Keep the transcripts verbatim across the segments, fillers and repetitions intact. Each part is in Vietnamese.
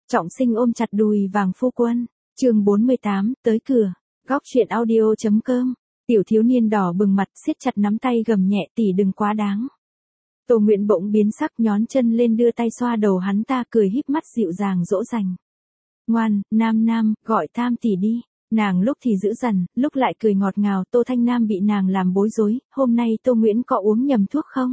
Trọng Sinh ôm chặt đùi vàng phu quân, chương bốn mươi tám, tới cửa, góc truyện audio chấm com. Tiểu thiếu niên đỏ bừng mặt siết chặt nắm tay gầm nhẹ, tỷ đừng quá đáng. Tô Nguyễn bỗng biến sắc, nhón chân lên đưa tay xoa đầu hắn ta, cười híp mắt dịu dàng dỗ dành. Ngoan, Nam Nam, gọi Tam tỷ đi. Nàng lúc thì dữ dằn, lúc lại cười ngọt ngào. Tô Thanh Nam bị nàng làm bối rối, hôm nay Tô Nguyễn có uống nhầm thuốc không?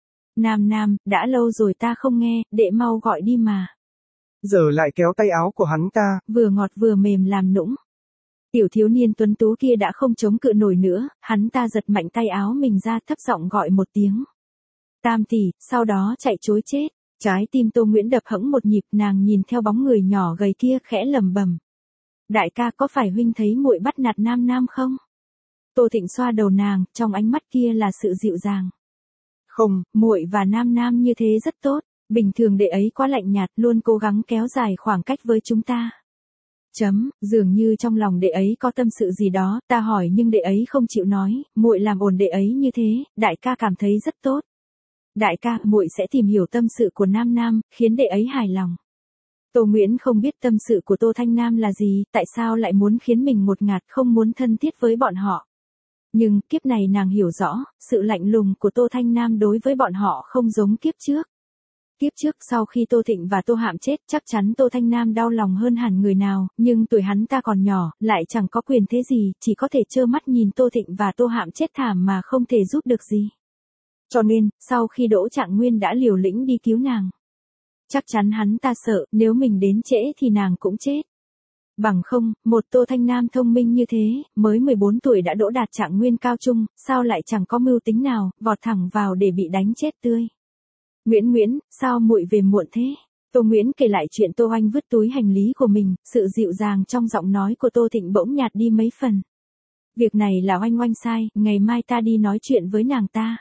Nam Nam, đã lâu rồi ta không nghe, đệ mau gọi đi mà. Giờ lại kéo tay áo của hắn ta, vừa ngọt vừa mềm làm nũng. Tiểu thiếu niên tuấn tú kia đã không chống cự nổi nữa, hắn ta giật mạnh tay áo mình ra, thấp giọng gọi một tiếng. Tam tỷ, sau đó chạy trối chết. Trái tim Tô Nguyễn đập hẫng một nhịp, nàng nhìn theo bóng người nhỏ gầy kia khẽ lẩm bẩm. Đại ca, có phải huynh thấy muội bắt nạt Nam Nam không? Tô Thịnh xoa đầu nàng, trong ánh mắt kia là sự dịu dàng. Không, muội và Nam Nam như thế rất tốt, bình thường đệ ấy quá lạnh nhạt, luôn cố gắng kéo dài khoảng cách với chúng ta. Chấm, dường như trong lòng đệ ấy có tâm sự gì đó, ta hỏi nhưng đệ ấy không chịu nói, muội làm ổn đệ ấy như thế, đại ca cảm thấy rất tốt. Đại ca, muội sẽ tìm hiểu tâm sự của Nam Nam, khiến đệ ấy hài lòng. Tô Nguyễn không biết tâm sự của Tô Thanh Nam là gì, tại sao lại muốn khiến mình ngột ngạt, không muốn thân thiết với bọn họ. Nhưng kiếp này nàng hiểu rõ, sự lạnh lùng của Tô Thanh Nam đối với bọn họ không giống kiếp trước. Kiếp trước sau khi Tô Thịnh và Tô Hạm chết, chắc chắn Tô Thanh Nam đau lòng hơn hẳn người nào, nhưng tuổi hắn ta còn nhỏ, lại chẳng có quyền thế gì, chỉ có thể trơ mắt nhìn Tô Thịnh và Tô Hạm chết thảm mà không thể giúp được gì. Cho nên, sau khi Đỗ Trạng Nguyên đã liều lĩnh đi cứu nàng, chắc chắn hắn ta sợ, nếu mình đến trễ thì nàng cũng chết. Bằng không, một Tô Thanh Nam thông minh như thế, mới mười bốn tuổi đã đỗ đạt Trạng Nguyên cao trung, sao lại chẳng có mưu tính nào, vọt thẳng vào để bị đánh chết tươi. Nguyễn Nguyễn, sao muội về muộn thế? Tô Nguyễn kể lại chuyện Tô Oanh vứt túi hành lý của mình, sự dịu dàng trong giọng nói của Tô Thịnh bỗng nhạt đi mấy phần. Việc này là Oanh Oanh sai, ngày mai ta đi nói chuyện với nàng ta.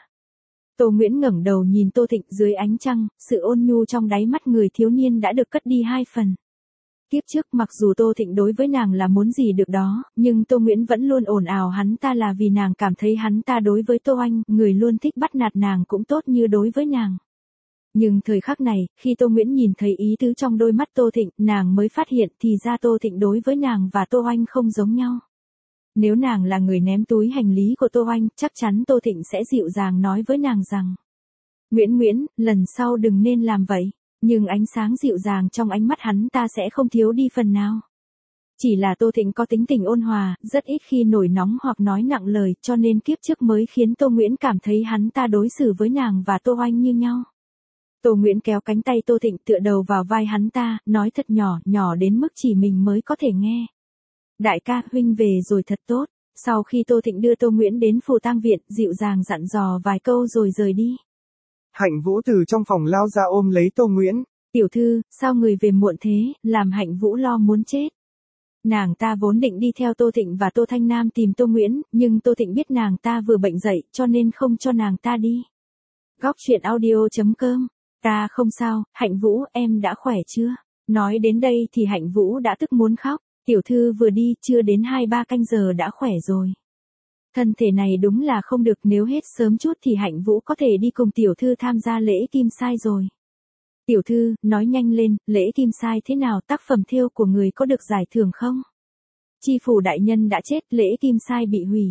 Tô Nguyễn ngẩng đầu nhìn Tô Thịnh dưới ánh trăng, sự ôn nhu trong đáy mắt người thiếu niên đã được cất đi hai phần. Kiếp trước mặc dù Tô Thịnh đối với nàng là muốn gì được đó, nhưng Tô Nguyễn vẫn luôn ồn ào hắn ta là vì nàng cảm thấy hắn ta đối với Tô Oanh, người luôn thích bắt nạt nàng cũng tốt như đối với nàng. Nhưng thời khắc này, khi Tô Nguyễn nhìn thấy ý tứ trong đôi mắt Tô Thịnh, nàng mới phát hiện thì ra Tô Thịnh đối với nàng và Tô Oanh không giống nhau. Nếu nàng là người ném túi hành lý của Tô Oanh, chắc chắn Tô Thịnh sẽ dịu dàng nói với nàng rằng: Nguyễn Nguyễn, lần sau đừng nên làm vậy. Nhưng ánh sáng dịu dàng trong ánh mắt hắn ta sẽ không thiếu đi phần nào. Chỉ là Tô Thịnh có tính tình ôn hòa, rất ít khi nổi nóng hoặc nói nặng lời, cho nên kiếp trước mới khiến Tô Nguyễn cảm thấy hắn ta đối xử với nàng và Tô Oanh như nhau. Tô Nguyễn kéo cánh tay Tô Thịnh tựa đầu vào vai hắn ta, nói thật nhỏ, nhỏ đến mức chỉ mình mới có thể nghe. Đại ca, huynh về rồi thật tốt. Sau khi Tô Thịnh đưa Tô Nguyễn đến phù tang viện, dịu dàng dặn dò vài câu rồi rời đi. Hạnh Vũ từ trong phòng lao ra ôm lấy Tô Nguyễn. Tiểu thư, sao người về muộn thế, làm Hạnh Vũ lo muốn chết. Nàng ta vốn định đi theo Tô Thịnh và Tô Thanh Nam tìm Tô Nguyễn, nhưng Tô Thịnh biết nàng ta vừa bệnh dậy, cho nên không cho nàng ta đi. Góc truyện audio chấm com. Ta không sao, Hạnh Vũ, em đã khỏe chưa? Nói đến đây thì Hạnh Vũ đã tức muốn khóc. Tiểu thư vừa đi, chưa đến hai ba canh giờ đã khỏe rồi. Thân thể này đúng là không được, nếu hết sớm chút thì Hạnh Vũ có thể đi cùng tiểu thư tham gia lễ kim sai rồi. Tiểu thư, nói nhanh lên, lễ kim sai thế nào, tác phẩm thêu của người có được giải thưởng không? Chi phủ đại nhân đã chết, lễ kim sai bị hủy.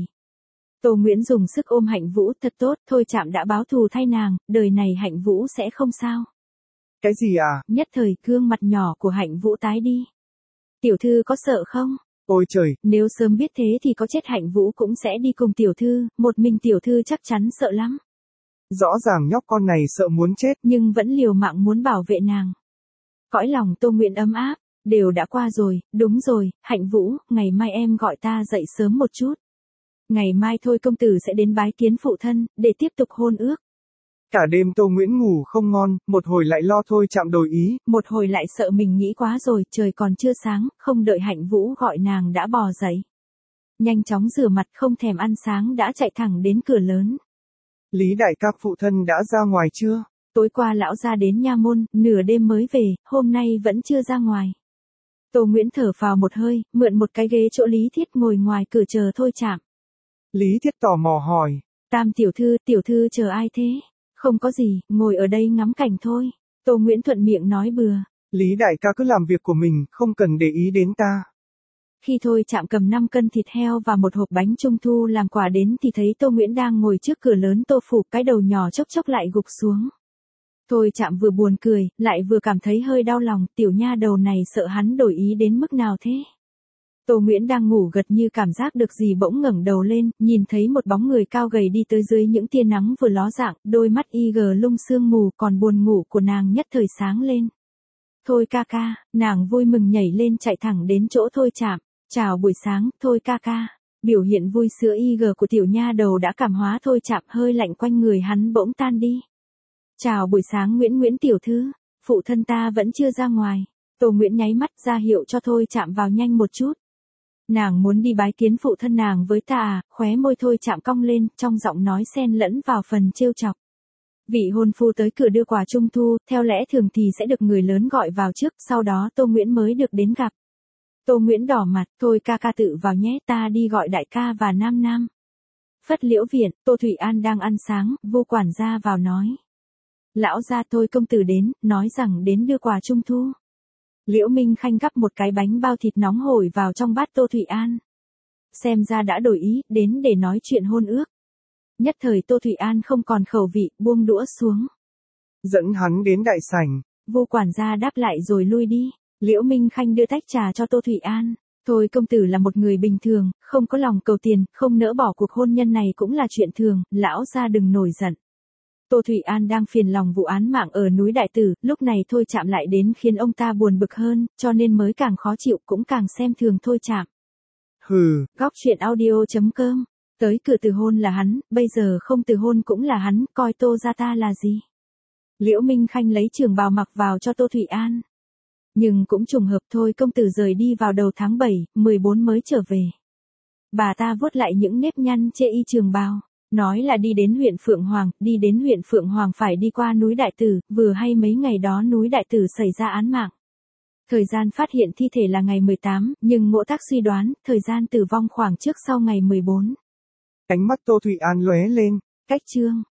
Tô Nguyễn dùng sức ôm Hạnh Vũ, thật tốt, thôi Trạm đã báo thù thay nàng, đời này Hạnh Vũ sẽ không sao. Cái gì à? Nhất thời gương mặt nhỏ của Hạnh Vũ tái đi. Tiểu thư có sợ không? Ôi trời! Nếu sớm biết thế thì có chết Hạnh Vũ cũng sẽ đi cùng tiểu thư, một mình tiểu thư chắc chắn sợ lắm. Rõ ràng nhóc con này sợ muốn chết, nhưng vẫn liều mạng muốn bảo vệ nàng. Cõi lòng Tô Nguyễn ấm áp, đều đã qua rồi, đúng rồi, Hạnh Vũ, ngày mai em gọi ta dậy sớm một chút. Ngày mai thôi công tử sẽ đến bái kiến phụ thân, để tiếp tục hôn ước. Cả đêm Tô Nguyễn ngủ không ngon, một hồi lại lo thôi Trạm đổi ý, một hồi lại sợ mình nghĩ quá rồi, trời còn chưa sáng, không đợi Hạnh Vũ gọi nàng đã bò dậy. Nhanh chóng rửa mặt không thèm ăn sáng đã chạy thẳng đến cửa lớn. Lý đại ca phụ thân đã ra ngoài chưa? Tối qua lão ra đến nha môn, nửa đêm mới về, hôm nay vẫn chưa ra ngoài. Tô Nguyễn thở phào một hơi, mượn một cái ghế chỗ Lý Thiết ngồi ngoài cửa chờ thôi Trạm. Lý Thiết tò mò hỏi. Tam tiểu thư, tiểu thư chờ ai thế? Không có gì, ngồi ở đây ngắm cảnh thôi. Tô Nguyễn thuận miệng nói bừa. Lý đại ca cứ làm việc của mình, không cần để ý đến ta. Khi Thôi Chạm cầm năm cân thịt heo và một hộp bánh trung thu làm quà đến thì thấy Tô Nguyễn đang ngồi trước cửa lớn Tô phủ, cái đầu nhỏ chốc chốc lại gục xuống. Thôi Chạm vừa buồn cười, lại vừa cảm thấy hơi đau lòng, tiểu nha đầu này sợ hắn đổi ý đến mức nào thế. Tô Nguyễn đang ngủ gật như cảm giác được gì bỗng ngẩng đầu lên, nhìn thấy một bóng người cao gầy đi tới dưới những tia nắng vừa ló dạng, đôi mắt y gờ lung sương mù, còn buồn ngủ của nàng nhất thời sáng lên. Thôi ca ca, nàng vui mừng nhảy lên chạy thẳng đến chỗ Thôi Chạm. Chào buổi sáng, Thôi ca ca. Biểu hiện vui sữa y gờ của tiểu nha đầu đã cảm hóa Thôi Chạm, hơi lạnh quanh người hắn bỗng tan đi. Chào buổi sáng Nguyễn Nguyễn tiểu thư, phụ thân ta vẫn chưa ra ngoài. Tô Nguyễn nháy mắt ra hiệu cho Thôi Chạm vào nhanh một chút. Nàng muốn đi bái kiến phụ thân nàng với ta à, khóe môi Thôi Chạm cong lên, trong giọng nói xen lẫn vào phần trêu chọc. Vị hôn phu tới cửa đưa quà trung thu, theo lẽ thường thì sẽ được người lớn gọi vào trước, sau đó Tô Nguyễn mới được đến gặp. Tô Nguyễn đỏ mặt, thôi ca ca tự vào nhé, ta đi gọi đại ca và Nam Nam. Phất Liễu viện, Tô Thụy An đang ăn sáng, Vu quản gia vào nói. Lão gia Thôi công tử đến, nói rằng đến đưa quà trung thu. Liễu Minh Khanh gắp một cái bánh bao thịt nóng hổi vào trong bát Tô Thụy An. Xem ra đã đổi ý, đến để nói chuyện hôn ước. Nhất thời Tô Thụy An không còn khẩu vị, buông đũa xuống. Dẫn hắn đến đại sảnh. Vu quản gia đáp lại rồi lui đi. Liễu Minh Khanh đưa tách trà cho Tô Thụy An. Thôi công tử là một người bình thường, không có lòng cầu tiền, không nỡ bỏ cuộc hôn nhân này cũng là chuyện thường, lão gia đừng nổi giận. Tô Thụy An đang phiền lòng vụ án mạng ở núi Đại Tử, lúc này Thôi Chạm lại đến khiến ông ta buồn bực hơn, cho nên mới càng khó chịu cũng càng xem thường Thôi Chạm. Hừ. Góc truyện audio chấm com. Tới cửa từ hôn là hắn, bây giờ không từ hôn cũng là hắn, coi Tô gia ta là gì. Liễu Minh Khanh lấy trường bào mặc vào cho Tô Thụy An. Nhưng cũng trùng hợp thôi công tử rời đi vào đầu tháng bảy, mười bốn mới trở về. Bà ta vuốt lại những nếp nhăn chê y trường bào. Nói là đi đến huyện Phượng Hoàng, đi đến huyện Phượng Hoàng phải đi qua núi Đại Tử, vừa hay mấy ngày đó núi Đại Tử xảy ra án mạng. Thời gian phát hiện thi thể là ngày mười tám, nhưng ngộ tác suy đoán, thời gian tử vong khoảng trước sau ngày mười bốn. Ánh mắt Tô Thụy An lóe lên. Cách chương.